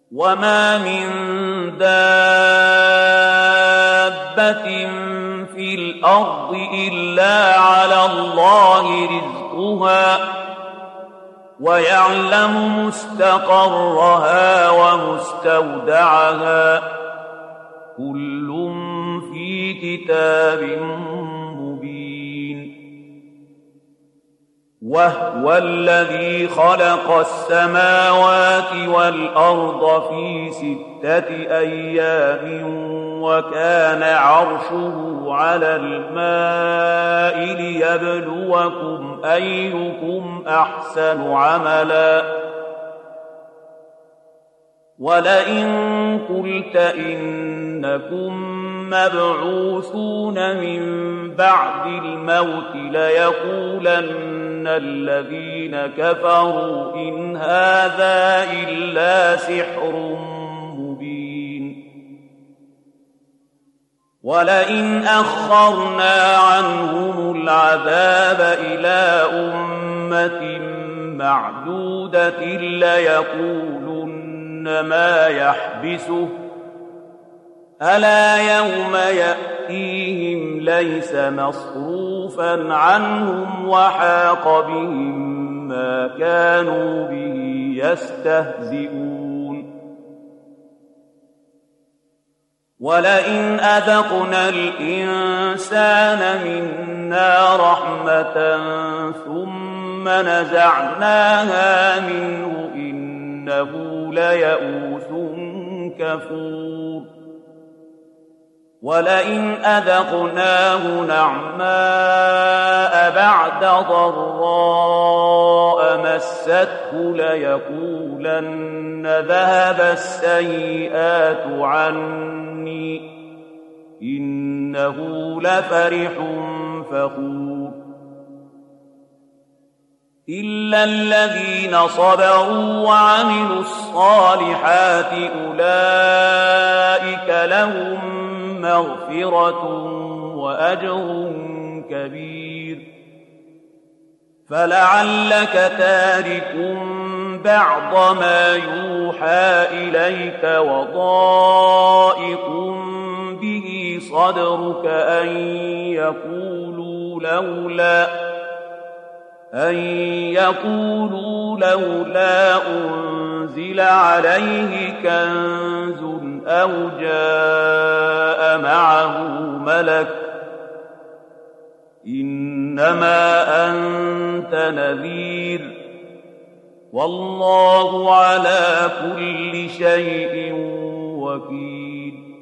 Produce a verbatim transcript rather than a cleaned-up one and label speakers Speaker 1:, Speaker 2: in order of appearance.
Speaker 1: وما من دابة في الأرض إلا على الله رزقها ويعلم مستقرها ومستودعها كل في كتاب مبين. وهو الذي خلق السماوات والأرض في ستة أيام وكان عرشه على الماء ليبلوكم أيكم أحسن عملا. ولئن قلت إنكم مبعوثون من بعد الموت ليقولن الذين كفروا إن هذا إلا سحر مبين. ولئن أخرنا عنهم العذاب إلى أمة معدودة ليقولن ما يحبسه ألا يوم يأتيهم ليس مصروفا عنهم وحاق بهم ما كانوا به يستهزئون. ولئن أذقنا الإنسان منا رحمة ثم نزعناها منه إنه ليئوس كفور. ولئن أذقناه نعماء بعد ضراء مسته ليقولن ذهب السيئات عني إنه لفرح فخور. إلا الذين صبروا وعملوا الصالحات أولئك لهم مغفرة وأجر كبير. فلعلك تارك بعض ما يوحى إليك وضائق به صدرك أن يقولوا لولا أن يقولوا لولا أنزل عليه كنز أو جاء معه ملك إنما أنت نذير والله على كل شيء وكيل.